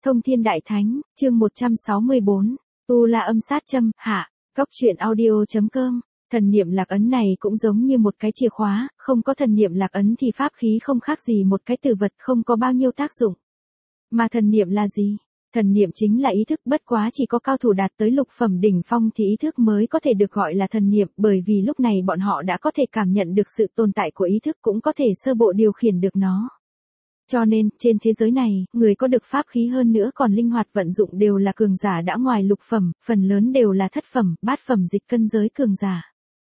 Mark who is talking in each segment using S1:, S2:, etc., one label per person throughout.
S1: Thông Thiên Đại Thánh, chương 164, Tu La Âm Sát Châm, hạ, Cóc truyện audio.com. Thần niệm lạc ấn này cũng giống như một cái chìa khóa, không có thần niệm lạc ấn thì pháp khí không khác gì một cái từ vật, không có bao nhiêu tác dụng. Mà thần niệm là gì? Thần niệm chính là ý thức, bất quá chỉ có cao thủ đạt tới lục phẩm đỉnh phong thì ý thức mới có thể được gọi là thần niệm, bởi vì lúc này bọn họ đã có thể cảm nhận được sự tồn tại của ý thức, cũng có thể sơ bộ điều khiển được nó. Cho nên, trên thế giới này, người có được pháp khí hơn nữa còn linh hoạt vận dụng đều là cường giả đã ngoài lục phẩm, phần lớn đều là thất phẩm, bát phẩm dịch cân giới cường giả.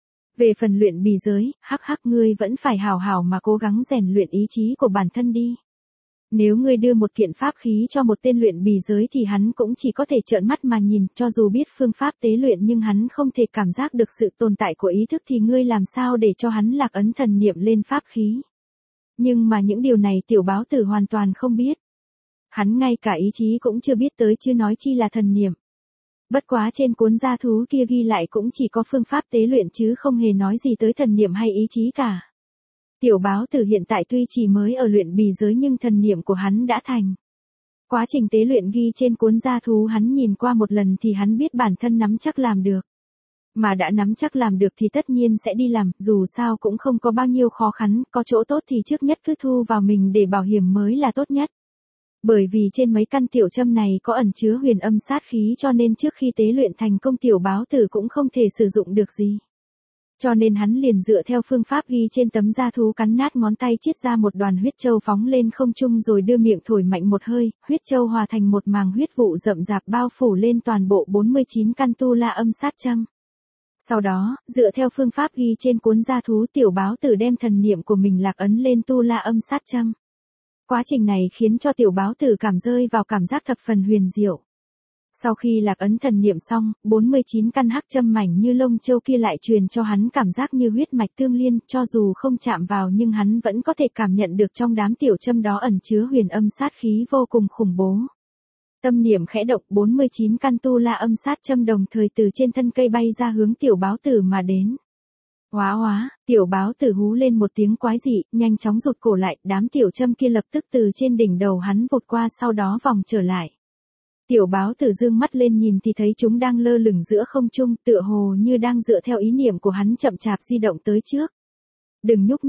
S1: Về phần luyện bì giới, ngươi vẫn phải hào hào mà cố gắng rèn luyện ý chí của bản thân đi. Nếu ngươi đưa một kiện pháp khí cho một tên luyện bì giới thì hắn cũng chỉ có thể trợn mắt mà nhìn, cho dù biết phương pháp tế luyện nhưng hắn không thể cảm giác được sự tồn tại của ý thức thì ngươi làm sao để cho hắn lạc ấn thần niệm lên pháp khí. Nhưng mà những điều này tiểu báo tử hoàn toàn không biết. Hắn ngay cả ý chí cũng chưa biết tới chứ nói chi là thần niệm. Bất quá trên cuốn gia thú kia ghi lại cũng chỉ có phương pháp tế luyện chứ không hề nói gì tới thần niệm hay ý chí cả. Tiểu báo tử hiện tại tuy chỉ mới ở luyện bì giới nhưng thần niệm của hắn đã thành. Quá trình tế luyện ghi trên cuốn gia thú hắn nhìn qua một lần thì hắn biết bản thân nắm chắc làm được. Mà đã nắm chắc làm được thì tất nhiên sẽ đi làm, dù sao cũng không có bao nhiêu khó khăn, có chỗ tốt thì trước nhất cứ thu vào mình để bảo hiểm mới là tốt nhất. Bởi vì trên mấy căn tiểu châm này có ẩn chứa huyền âm sát khí cho nên trước khi tế luyện thành công tiểu báo tử cũng không thể sử dụng được gì. Cho nên hắn liền dựa theo phương pháp ghi trên tấm da thú cắn nát ngón tay chiết ra một đoàn huyết châu phóng lên không trung rồi đưa miệng thổi mạnh một hơi, huyết châu hòa thành một màng huyết vụ rậm rạp bao phủ lên toàn bộ 49 căn tu la âm sát châm. Sau đó, dựa theo phương pháp ghi trên cuốn gia thú tiểu báo tử đem thần niệm của mình lạc ấn lên tu la âm sát châm. Quá trình này khiến cho tiểu báo tử rơi vào cảm giác thập phần huyền diệu. Sau khi lạc ấn thần niệm xong, 49 căn hắc châm mảnh như lông châu kia lại truyền cho hắn cảm giác như huyết mạch tương liên, cho dù không chạm vào nhưng hắn vẫn có thể cảm nhận được trong đám tiểu châm đó ẩn chứa huyền âm sát khí vô cùng khủng bố. Tâm niệm khẽ động, 49 căn tu la âm sát châm đồng thời từ trên thân cây bay ra hướng tiểu báo tử mà đến. Hóa, tiểu báo tử hú lên một tiếng quái dị, nhanh chóng rụt cổ lại, đám tiểu châm kia lập tức từ trên đỉnh đầu hắn vụt qua sau đó vòng trở lại. Tiểu báo tử dương mắt lên nhìn thì thấy chúng đang lơ lửng giữa không trung, tựa hồ như đang dựa theo ý niệm của hắn chậm chạp di động tới trước. Đừng nhúc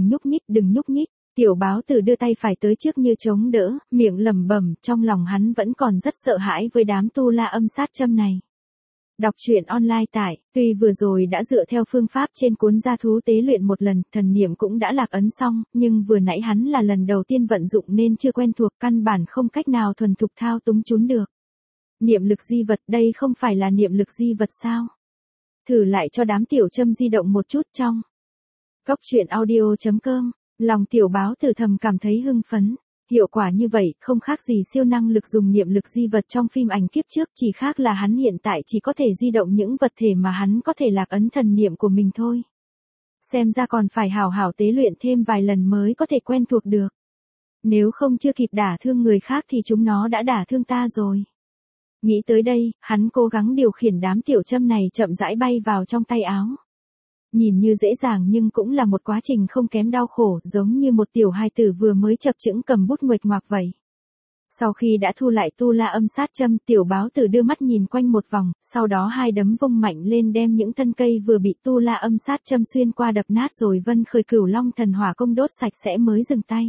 S1: nhích. Tiểu báo tử đưa tay phải tới trước như chống đỡ, miệng lẩm bẩm, trong lòng hắn vẫn còn rất sợ hãi với đám tu la âm sát châm này. Đọc truyện online tại, tuy vừa rồi đã dựa theo phương pháp trên cuốn gia thú tế luyện một lần, thần niệm cũng đã lạc ấn xong, nhưng vừa nãy hắn là lần đầu tiên vận dụng nên chưa quen thuộc, căn bản không cách nào thuần thục thao túng chúng được. Niệm lực di vật, đây không phải là niệm lực di vật sao? Thử lại cho đám tiểu châm di động một chút trong. Cóc truyện audio.com. Lòng tiểu báo tử thầm cảm thấy hưng phấn. Hiệu quả như vậy không khác gì siêu năng lực dùng niệm lực di vật trong phim ảnh kiếp trước, chỉ khác là hắn hiện tại chỉ có thể di động những vật thể mà hắn có thể lạc ấn thần niệm của mình thôi. Xem ra còn phải hảo hảo tế luyện thêm vài lần mới có thể quen thuộc được. Nếu không chưa kịp đả thương người khác thì chúng nó đã đả thương ta rồi. Nghĩ tới đây, hắn cố gắng điều khiển đám tiểu châm này chậm rãi bay vào trong tay áo. Nhìn như dễ dàng nhưng cũng là một quá trình không kém đau khổ, giống như một tiểu hài tử vừa mới chập chững cầm bút nguệch ngoạc vậy. Sau khi đã thu lại tu la âm sát châm, tiểu báo tử đưa mắt nhìn quanh một vòng, sau đó hai đấm vung mạnh lên đem những thân cây vừa bị tu la âm sát châm xuyên qua đập nát rồi vân khởi cửu long thần hỏa công đốt sạch sẽ mới dừng tay.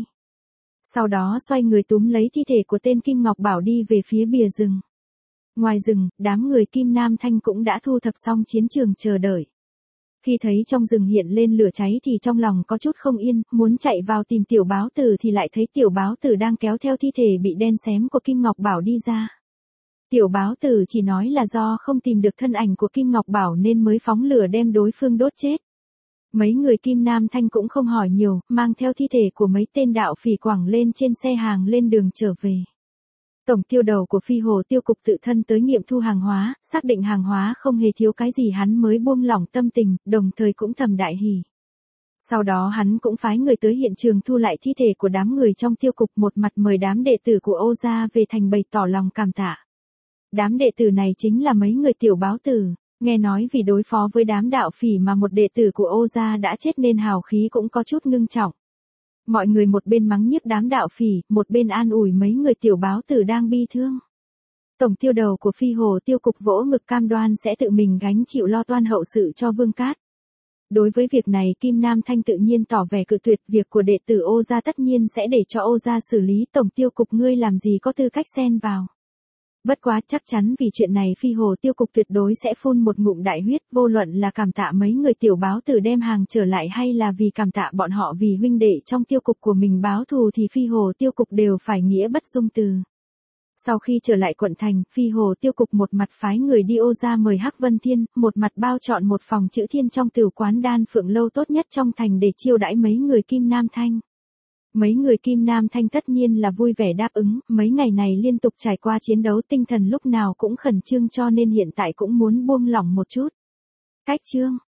S1: Sau đó xoay người túm lấy thi thể của tên Kim Ngọc Bảo đi về phía bìa rừng. Ngoài rừng, đám người Kim Nam Thanh cũng đã thu thập xong chiến trường chờ đợi. Khi thấy trong rừng hiện lên lửa cháy thì trong lòng có chút không yên, muốn chạy vào tìm tiểu báo tử thì lại thấy tiểu báo tử đang kéo theo thi thể bị đen xém của Kim Ngọc Bảo đi ra. Tiểu báo tử chỉ nói là do không tìm được thân ảnh của Kim Ngọc Bảo nên mới phóng lửa đem đối phương đốt chết. Mấy người Kim Nam Thanh cũng không hỏi nhiều, mang theo thi thể của mấy tên đạo phỉ quẳng lên trên xe hàng lên đường trở về. Tổng tiêu đầu của Phi Hồ Tiêu cục tự thân tới nghiệm thu hàng hóa, xác định hàng hóa không hề thiếu cái gì hắn mới buông lỏng tâm tình, đồng thời cũng thầm đại hỉ. Sau đó hắn cũng phái người tới hiện trường thu lại thi thể của đám người trong tiêu cục, một mặt mời đám đệ tử của Ô gia về thành bày tỏ lòng cảm tạ. Đám đệ tử này chính là mấy người tiểu báo tử, nghe nói vì đối phó với đám đạo phỉ mà một đệ tử của Ô gia đã chết nên hào khí cũng có chút ngưng trọng. Mọi người một bên mắng nhiếc đám đạo phỉ, một bên an ủi mấy người tiểu báo tử đang bi thương. Tổng tiêu đầu của Phi Hồ Tiêu cục vỗ ngực cam đoan sẽ tự mình gánh chịu lo toan hậu sự cho Vương Cát. Đối với việc này Kim Nam Thanh tự nhiên tỏ vẻ cự tuyệt, việc của đệ tử Ô gia tất nhiên sẽ để cho Ô gia xử lý, tổng tiêu cục ngươi làm gì có tư cách xen vào. Bất quá chắc chắn vì chuyện này Phi Hồ Tiêu cục tuyệt đối sẽ phun một ngụm đại huyết, vô luận là cảm tạ mấy người tiểu báo tử đem hàng trở lại hay là vì cảm tạ bọn họ vì huynh đệ trong tiêu cục của mình báo thù thì Phi Hồ Tiêu cục đều phải nghĩa bất dung từ. Sau khi trở lại quận thành, Phi Hồ Tiêu cục một mặt phái người đi Ô gia mời Hắc Vân Thiên, một mặt bao chọn một phòng chữ thiên trong tửu quán Đan Phượng lâu tốt nhất trong thành để chiêu đãi mấy người Kim Nam Thanh. Mấy người Kim Nam Thanh tất nhiên là vui vẻ đáp ứng, mấy ngày này liên tục trải qua chiến đấu tinh thần lúc nào cũng khẩn trương cho nên hiện tại cũng muốn buông lỏng một chút. Cách chương